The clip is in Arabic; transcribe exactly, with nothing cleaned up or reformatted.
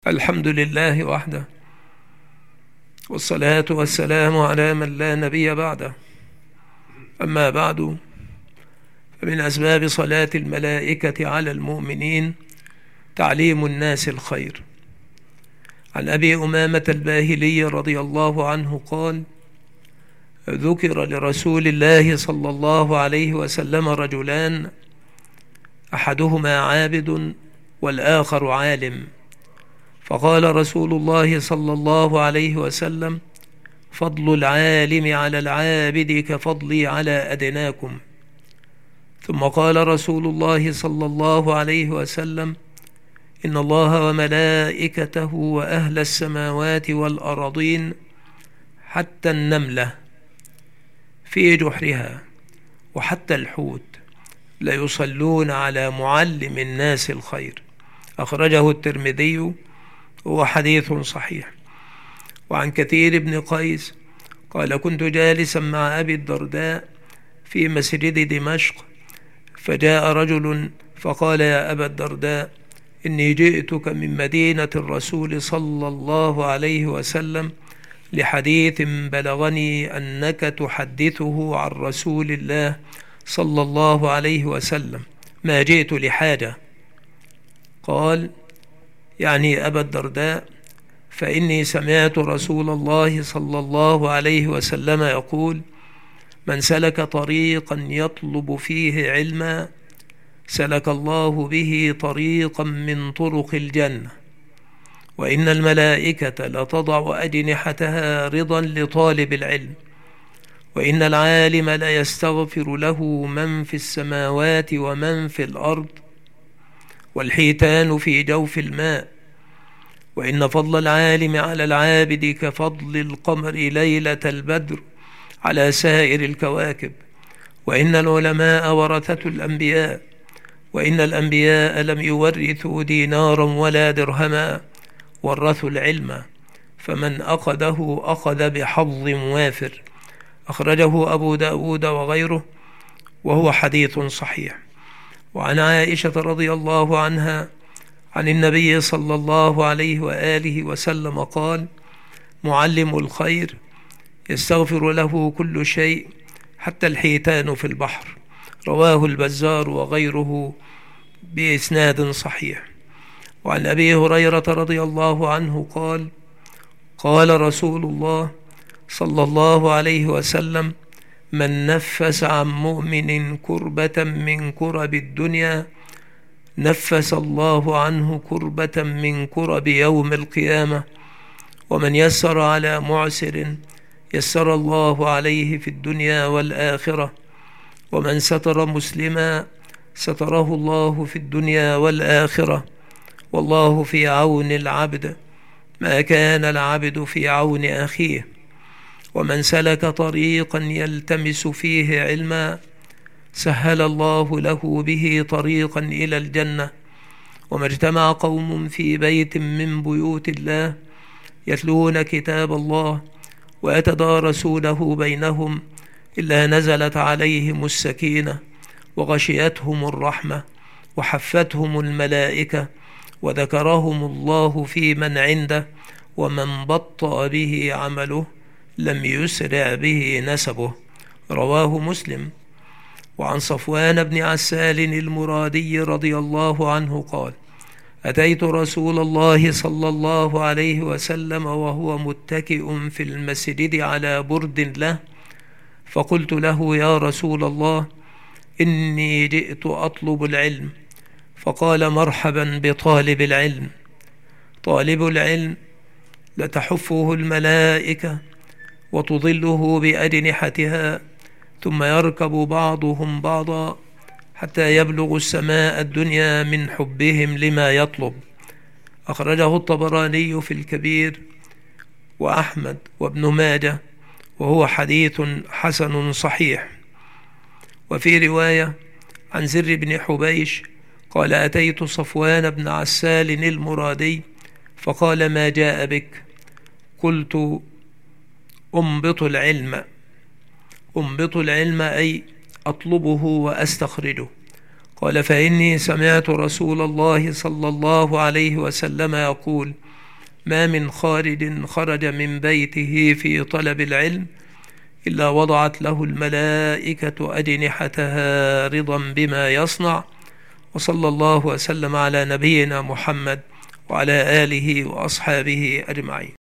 الحمد لله وحده، والصلاة والسلام على من لا نبي بعده. أما بعد، فمن أسباب صلاة الملائكة على المؤمنين تعليم الناس الخير. عن أبي أمامة الباهلي رضي الله عنه قال: ذكر لرسول الله صلى الله عليه وسلم رجلان، أحدهما عابد والآخر عالم، فقال رسول الله صلى الله عليه وسلم: فضل العالم على العابد كفضلي على أدناكم. ثم قال رسول الله صلى الله عليه وسلم: إن الله وملائكته وأهل السماوات والأرضين حتى النملة في جحرها وحتى الحوت ليصلون على معلم الناس الخير. أخرجه الترمذي وهو حديث صحيح. وعن كثير بن قيس قال: كنت جالسا مع أبي الدرداء في مسجد دمشق، فجاء رجل فقال: يا أبا الدرداء، إني جئتك من مدينة الرسول صلى الله عليه وسلم لحديث بلغني أنك تحدثه عن رسول الله صلى الله عليه وسلم، ما جئت لحاجة. قال: يعني أبا الدرداء، فإني سمعت رسول الله صلى الله عليه وسلم يقول: من سلك طريقا يطلب فيه علما سلك الله به طريقا من طرق الجنة، وإن الملائكة لتضع أجنحتها رضا لطالب العلم، وإن العالم ليستغفر له من في السماوات ومن في الأرض، والحيتان في جوف الماء، وإن فضل العالم على العابد كفضل القمر ليلة البدر على سائر الكواكب، وإن العلماء ورثة الأنبياء، وإن الأنبياء لم يورثوا دينارا ولا درهما، ورثوا العلم، فمن أخذه أخذ بحظ وافر. أخرجه أبو داود وغيره وهو حديث صحيح. وعن عائشة رضي الله عنها عن النبي صلى الله عليه وآله وسلم قال: معلم الخير يستغفر له كل شيء حتى الحيتان في البحر. رواه البزار وغيره بإسناد صحيح. وعن أبي هريرة رضي الله عنه قال: قال رسول الله صلى الله عليه وسلم: من نفس عن مؤمن كربة من كرب الدنيا نفس الله عنه كربة من كرب يوم القيامة، ومن يسر على معسر يسر الله عليه في الدنيا والآخرة، ومن ستر مسلما ستره الله في الدنيا والآخرة، والله في عون العبد ما كان العبد في عون أخيه. ومن سلك طريقا يلتمس فيه علما سهل الله له به طريقا إلى الجنة. وما اجتمع قوم في بيت من بيوت الله يتلون كتاب الله ويتدارسونه بينهم إلا نزلت عليهم السكينة وغشيتهم الرحمة وحفتهم الملائكة وذكرهم الله في من عنده، ومن بطأ به عمله لم يسرع به نسبه. رواه مسلم. وعن صفوان بن عسال المرادي رضي الله عنه قال: أتيت رسول الله صلى الله عليه وسلم وهو متكئ في المسجد على برد له، فقلت له: يا رسول الله، إني جئت أطلب العلم. فقال: مرحبا بطالب العلم. طالب العلم لتحفه الملائكة وتظله بأجنحتها، ثم يركب بعضهم بعضا حتى يبلغ السماء الدنيا من حبهم لما يطلب. أخرجه الطبراني في الكبير وأحمد وابن ماجه وهو حديث حسن صحيح. وفي رواية عن زر بن حبيش قال: أتيت صفوان بن عسال المرادي فقال: ما جاء بك؟ قلت: أنبط العلم. أنبط العلم أي أطلبه وأستخرجه. قال: فإني سمعت رسول الله صلى الله عليه وسلم يقول: ما من خارج خرج من بيته في طلب العلم إلا وضعت له الملائكة أجنحتها رضا بما يصنع. وصلى الله وسلم على نبينا محمد وعلى آله وأصحابه أجمعين.